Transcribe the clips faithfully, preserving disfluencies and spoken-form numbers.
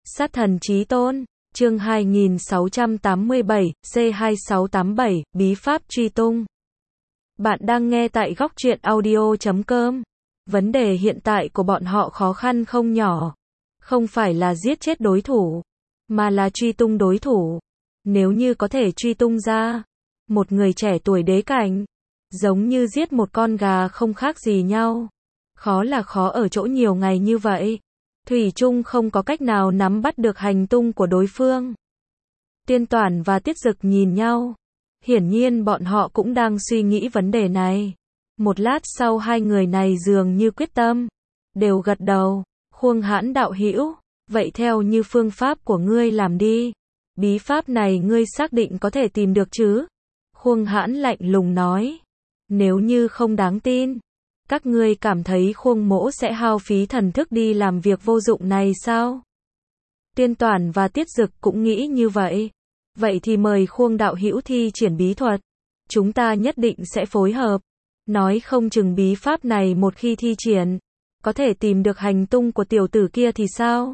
Sát thần chí tôn, chương hai nghìn sáu trăm tám mươi bảy, C hai sáu tám bảy, bí pháp truy tung. Bạn đang nghe tại góc truyện audio chấm com. Vấn đề hiện tại của bọn họ khó khăn không nhỏ. Không phải là giết chết đối thủ, mà là truy tung đối thủ. Nếu như có thể truy tung ra một người trẻ tuổi đế cảnh, giống như giết một con gà không khác gì nhau. Khó là khó ở chỗ nhiều ngày như vậy, thủy chung không có cách nào nắm bắt được hành tung của đối phương. Tiên Toản và Tiết Dực nhìn nhau. Hiển nhiên bọn họ cũng đang suy nghĩ vấn đề này. Một lát sau hai người này dường như quyết tâm, đều gật đầu. Khuông Hãn đạo hữu, vậy theo như phương pháp của ngươi làm đi. Bí pháp này ngươi xác định có thể tìm được chứ? Khuông Hãn lạnh lùng nói. Nếu như không đáng tin, các ngươi cảm thấy Khuông mỗ sẽ hao phí thần thức đi làm việc vô dụng này sao? Tiên Toản và Tiết Dực cũng nghĩ như vậy. Vậy thì mời Khuông đạo hữu thi triển bí thuật. Chúng ta nhất định sẽ phối hợp. Nói không chừng bí pháp này một khi thi triển, có thể tìm được hành tung của tiểu tử kia thì sao?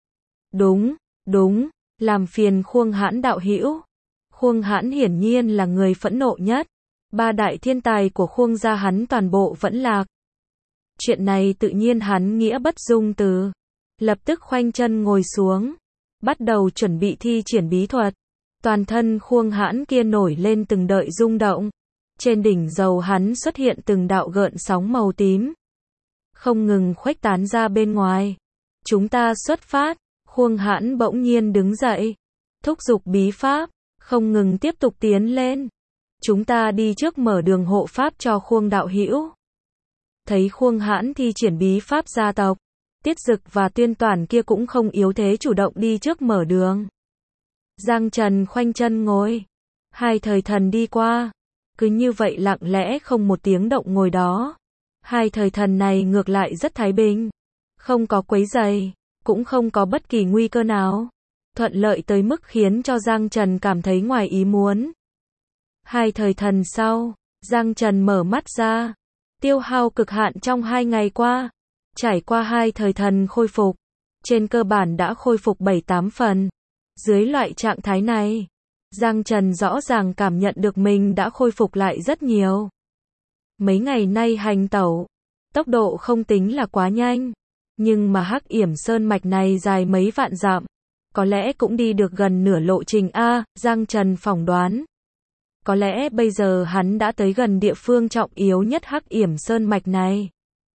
Đúng, đúng, làm phiền Khuông Hãn đạo hữu. Khuông Hãn hiển nhiên là người phẫn nộ nhất. Ba đại thiên tài của Khuông gia hắn toàn bộ vẫn lạc. Chuyện này tự nhiên hắn nghĩa bất dung từ. Lập tức khoanh chân ngồi xuống, bắt đầu chuẩn bị thi triển bí thuật. Toàn thân Khuông Hãn kia nổi lên từng đợi rung động. Trên đỉnh đầu hắn xuất hiện từng đạo gợn sóng màu tím, không ngừng khuếch tán ra bên ngoài. Chúng ta xuất phát. Khuông Hãn bỗng nhiên đứng dậy, thúc giục bí pháp, không ngừng tiếp tục tiến lên. Chúng ta đi trước mở đường hộ pháp cho Khuông đạo hữu. Thấy Khuông Hãn thi triển bí pháp gia tộc, Tiết Dực và Tiên Toản kia cũng không yếu thế chủ động đi trước mở đường. Giang Trần khoanh chân ngồi, hai thời thần đi qua, cứ như vậy lặng lẽ không một tiếng động ngồi đó. Hai thời thần này ngược lại rất thái bình, không có quấy rầy, cũng không có bất kỳ nguy cơ nào, thuận lợi tới mức khiến cho Giang Trần cảm thấy ngoài ý muốn. Hai thời thần sau, Giang Trần mở mắt ra, tiêu hao cực hạn trong hai ngày qua, trải qua hai thời thần khôi phục, trên cơ bản đã khôi phục bảy tám phần. Dưới loại trạng thái này, Giang Trần rõ ràng cảm nhận được mình đã khôi phục lại rất nhiều. Mấy ngày nay hành tẩu, tốc độ không tính là quá nhanh, nhưng mà Hắc Yểm Sơn mạch này dài mấy vạn dặm, có lẽ cũng đi được gần nửa lộ trình a, Giang Trần phỏng đoán. Có lẽ bây giờ hắn đã tới gần địa phương trọng yếu nhất Hắc Yểm Sơn mạch này.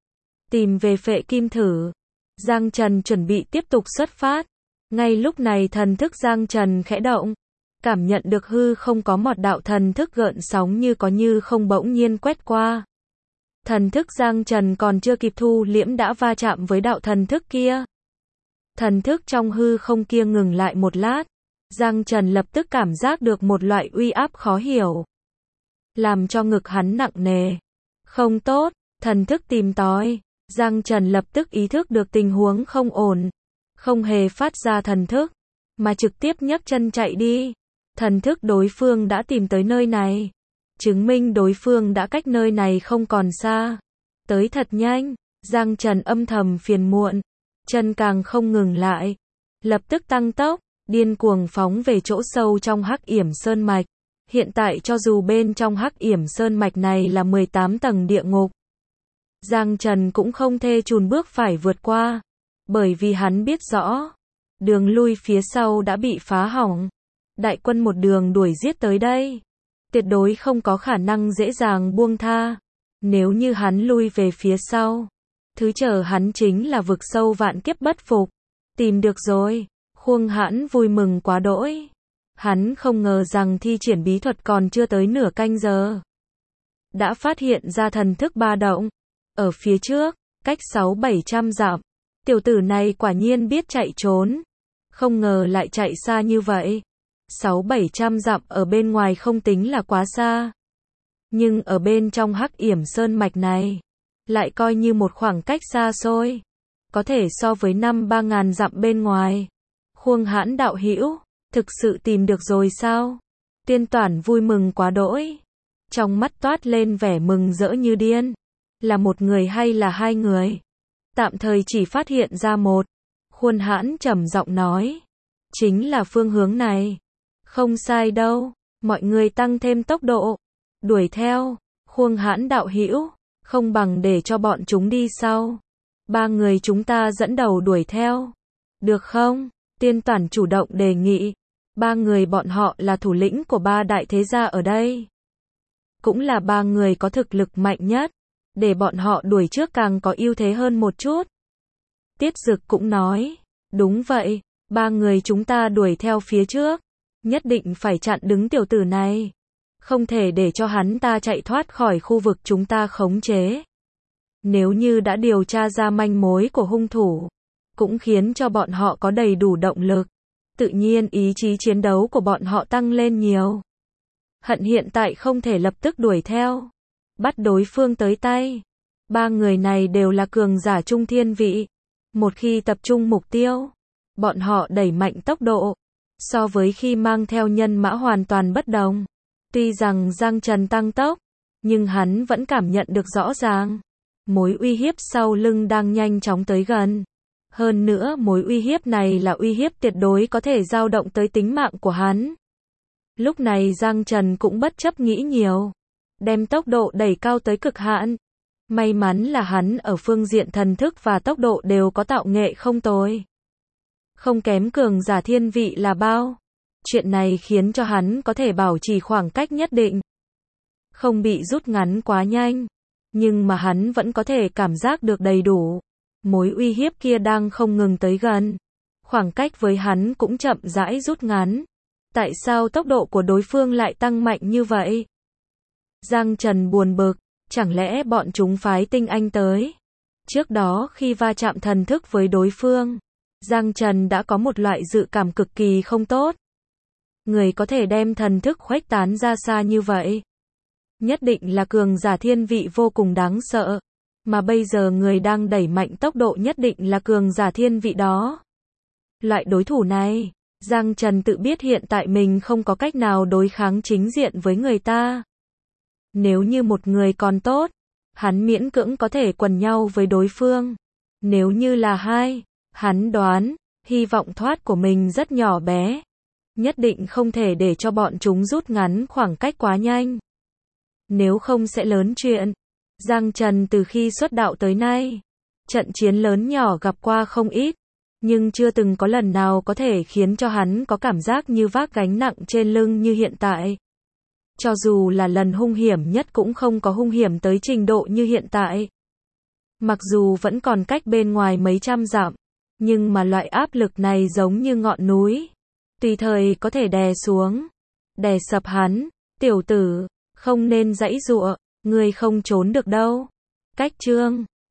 Tìm về Phệ Kim Thử, Giang Trần chuẩn bị tiếp tục xuất phát. Ngay lúc này thần thức Giang Trần khẽ động, cảm nhận được hư không có một đạo thần thức gợn sóng như có như không bỗng nhiên quét qua. Thần thức Giang Trần còn chưa kịp thu liễm đã va chạm với đạo thần thức kia. Thần thức trong hư không kia ngừng lại một lát, Giang Trần lập tức cảm giác được một loại uy áp khó hiểu, làm cho ngực hắn nặng nề. Không tốt, thần thức tìm tòi. Giang Trần lập tức ý thức được tình huống không ổn, không hề phát ra thần thức, mà trực tiếp nhấc chân chạy đi. Thần thức đối phương đã tìm tới nơi này, chứng minh đối phương đã cách nơi này không còn xa, tới thật nhanh. Giang Trần âm thầm phiền muộn, chân càng không ngừng lại, lập tức tăng tốc, điên cuồng phóng về chỗ sâu trong Hắc Yểm Sơn mạch. Hiện tại cho dù bên trong Hắc Yểm Sơn mạch này là mười tám tầng địa ngục, Giang Trần cũng không thê chùn bước phải vượt qua, bởi vì hắn biết rõ, đường lui phía sau đã bị phá hỏng. Đại quân một đường đuổi giết tới đây, tuyệt đối không có khả năng dễ dàng buông tha. Nếu như hắn lui về phía sau, thứ chờ hắn chính là vực sâu vạn kiếp bất phục. Tìm được rồi, Khuông Hãn vui mừng quá đỗi. Hắn không ngờ rằng thi triển bí thuật còn chưa tới nửa canh giờ, đã phát hiện ra thần thức ba động. Ở phía trước, cách sáu bảy trăm dặm, tiểu tử này quả nhiên biết chạy trốn. Không ngờ lại chạy xa như vậy. Sáu bảy trăm dặm ở bên ngoài không tính là quá xa, nhưng ở bên trong Hắc Yểm Sơn mạch này, lại coi như một khoảng cách xa xôi, có thể so với năm ba ngàn dặm bên ngoài. Khuông Hãn đạo hữu, thực sự tìm được rồi sao? Tiên Toản vui mừng quá đỗi, trong mắt toát lên vẻ mừng rỡ như điên. Là một người hay là hai người? Tạm thời chỉ phát hiện ra một. Khuôn Hãn trầm giọng nói. Chính là phương hướng này. Không sai đâu. Mọi người tăng thêm tốc độ. Đuổi theo. Khuôn Hãn đạo hữu, không bằng để cho bọn chúng đi sau. Ba người chúng ta dẫn đầu đuổi theo. Được không? Tiên Toản chủ động đề nghị. Ba người bọn họ là thủ lĩnh của ba đại thế gia ở đây. Cũng là ba người có thực lực mạnh nhất. Để bọn họ đuổi trước càng có ưu thế hơn một chút. Tiết Dực cũng nói. Đúng vậy, ba người chúng ta đuổi theo phía trước. Nhất định phải chặn đứng tiểu tử này. Không thể để cho hắn ta chạy thoát khỏi khu vực chúng ta khống chế. Nếu như đã điều tra ra manh mối của hung thủ, cũng khiến cho bọn họ có đầy đủ động lực. Tự nhiên ý chí chiến đấu của bọn họ tăng lên nhiều. Hận hiện tại không thể lập tức đuổi theo. Bắt đối phương tới tay. Ba người này đều là cường giả trung thiên vị. Một khi tập trung mục tiêu, bọn họ đẩy mạnh tốc độ. So với khi mang theo nhân mã hoàn toàn bất đồng. Tuy rằng Giang Trần tăng tốc, nhưng hắn vẫn cảm nhận được rõ ràng. Mối uy hiếp sau lưng đang nhanh chóng tới gần. Hơn nữa mối uy hiếp này là uy hiếp tuyệt đối có thể dao động tới tính mạng của hắn. Lúc này Giang Trần cũng bất chấp nghĩ nhiều. Đem tốc độ đẩy cao tới cực hạn. May mắn là hắn ở phương diện thần thức và tốc độ đều có tạo nghệ không tồi. Không kém cường giả thiên vị là bao. Chuyện này khiến cho hắn có thể bảo trì khoảng cách nhất định. Không bị rút ngắn quá nhanh. Nhưng mà hắn vẫn có thể cảm giác được đầy đủ. Mối uy hiếp kia đang không ngừng tới gần. Khoảng cách với hắn cũng chậm rãi rút ngắn. Tại sao tốc độ của đối phương lại tăng mạnh như vậy? Giang Trần buồn bực. Chẳng lẽ bọn chúng phái tinh anh tới? Trước đó khi va chạm thần thức với đối phương, Giang Trần đã có một loại dự cảm cực kỳ không tốt. Người có thể đem thần thức khuếch tán ra xa như vậy, nhất định là cường giả thiên vị vô cùng đáng sợ. Mà bây giờ người đang đẩy mạnh tốc độ nhất định là cường giả thiên vị đó. Loại đối thủ này, Giang Trần tự biết hiện tại mình không có cách nào đối kháng chính diện với người ta. Nếu như một người còn tốt, hắn miễn cưỡng có thể quần nhau với đối phương. Nếu như là hai, hắn đoán, hy vọng thoát của mình rất nhỏ bé. Nhất định không thể để cho bọn chúng rút ngắn khoảng cách quá nhanh. Nếu không sẽ lớn chuyện. Giang Trần từ khi xuất đạo tới nay, trận chiến lớn nhỏ gặp qua không ít, nhưng chưa từng có lần nào có thể khiến cho hắn có cảm giác như vác gánh nặng trên lưng như hiện tại. Cho dù là lần hung hiểm nhất cũng không có hung hiểm tới trình độ như hiện tại. Mặc dù vẫn còn cách bên ngoài mấy trăm dặm, nhưng mà loại áp lực này giống như ngọn núi, tùy thời có thể đè xuống, đè sập hắn. Tiểu tử, không nên giãy giụa, ngươi không trốn được đâu. Cách chương